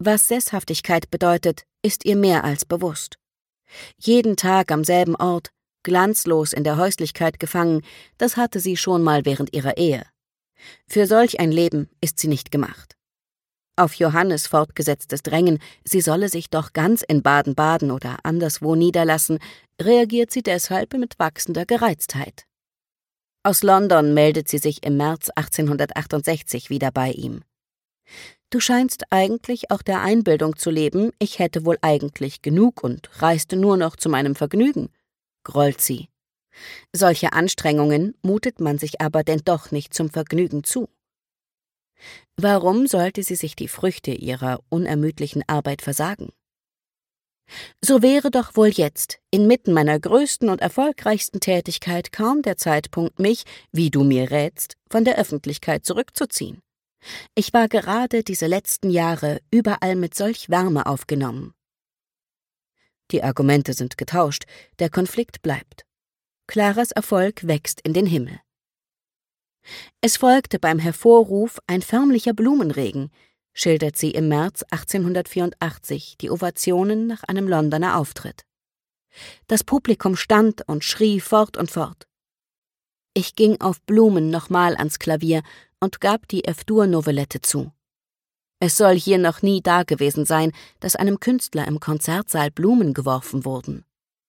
Was Sesshaftigkeit bedeutet, ist ihr mehr als bewusst. Jeden Tag am selben Ort, glanzlos in der Häuslichkeit gefangen, das hatte sie schon mal während ihrer Ehe. Für solch ein Leben ist sie nicht gemacht. Auf Johannes fortgesetztes Drängen, sie solle sich doch ganz in Baden-Baden oder anderswo niederlassen, reagiert sie deshalb mit wachsender Gereiztheit. Aus London meldet sie sich im März 1868 wieder bei ihm. »Du scheinst eigentlich auch der Einbildung zu leben, ich hätte wohl eigentlich genug und reiste nur noch zu meinem Vergnügen«, grollt sie. Solche Anstrengungen mutet man sich aber denn doch nicht zum Vergnügen zu. Warum sollte sie sich die Früchte ihrer unermüdlichen Arbeit versagen? So wäre doch wohl jetzt, inmitten meiner größten und erfolgreichsten Tätigkeit, kaum der Zeitpunkt, mich, wie du mir rätst, von der Öffentlichkeit zurückzuziehen. Ich war gerade diese letzten Jahre überall mit solch Wärme aufgenommen. Die Argumente sind getauscht, der Konflikt bleibt. Claras Erfolg wächst in den Himmel. Es folgte beim Hervorruf ein förmlicher Blumenregen, schildert sie im März 1884 die Ovationen nach einem Londoner Auftritt. Das Publikum stand und schrie fort und fort. Ich ging auf Blumen nochmal ans Klavier und gab die F-Dur-Novellette zu. Es soll hier noch nie dagewesen sein, dass einem Künstler im Konzertsaal Blumen geworfen wurden.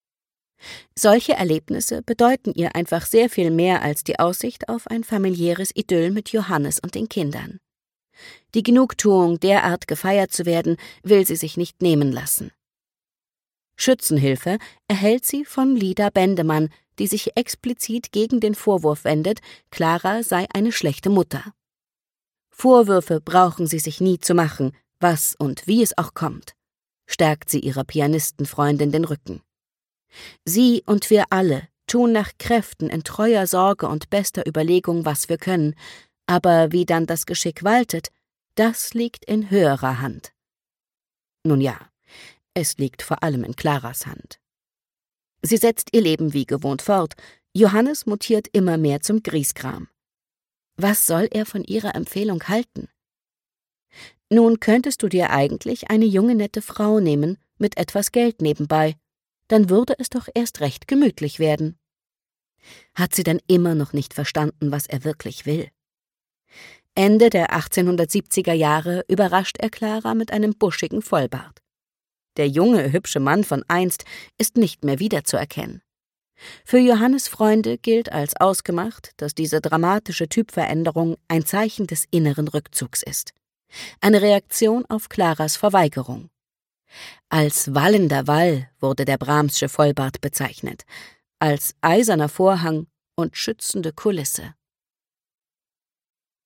Solche Erlebnisse bedeuten ihr einfach sehr viel mehr als die Aussicht auf ein familiäres Idyll mit Johannes und den Kindern. Die Genugtuung, derart gefeiert zu werden, will sie sich nicht nehmen lassen. Schützenhilfe erhält sie von Lida Bendemann, die sich explizit gegen den Vorwurf wendet, Clara sei eine schlechte Mutter. Vorwürfe brauchen sie sich nie zu machen, was und wie es auch kommt, stärkt sie ihrer Pianistenfreundin den Rücken. Sie und wir alle tun nach Kräften in treuer Sorge und bester Überlegung, was wir können, aber wie dann das Geschick waltet, das liegt in höherer Hand. Nun ja, es liegt vor allem in Claras Hand. Sie setzt ihr Leben wie gewohnt fort, Johannes mutiert immer mehr zum Grieskram. Was soll er von ihrer Empfehlung halten? Nun könntest du dir eigentlich eine junge, nette Frau nehmen, mit etwas Geld nebenbei, dann würde es doch erst recht gemütlich werden. Hat sie denn immer noch nicht verstanden, was er wirklich will? Ende der 1870er Jahre überrascht er Clara mit einem buschigen Vollbart. Der junge, hübsche Mann von einst ist nicht mehr wiederzuerkennen. Für Johannes' Freunde gilt als ausgemacht, dass diese dramatische Typveränderung ein Zeichen des inneren Rückzugs ist. Eine Reaktion auf Claras Verweigerung. Als wallender Wall wurde der Brahmsche Vollbart bezeichnet, als eiserner Vorhang und schützende Kulisse.